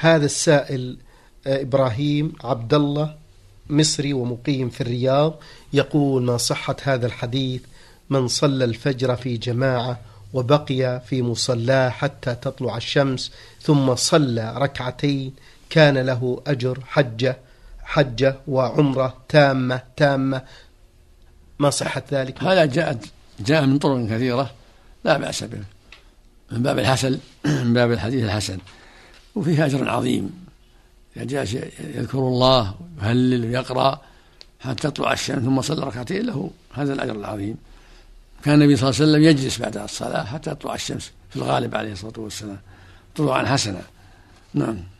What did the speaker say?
هذا السائل إبراهيم عبد الله مصري ومقيم في الرياض يقول: ما صحة هذا الحديث من صلى الفجر في جماعة وبقي في مصلاه حتى تطلع الشمس ثم صلى ركعتين كان له أجر حجة وعمرة تامة، ما صحة ذلك؟ هذا جاء من طرق كثيرة لا بأس به، من باب الحسن، من باب الحديث الحسن، وفيه أجر عظيم. جاء يذكر الله ويهلل ويقرأ حتى تطلع الشمس ثم صلى ركعتين له هذا الأجر العظيم. كان النبي صلى الله عليه وسلم يجلس بعد الصلاة حتى تطلع الشمس في الغالب عليه الصلاة والسلام، طلوعا حسنا. نعم.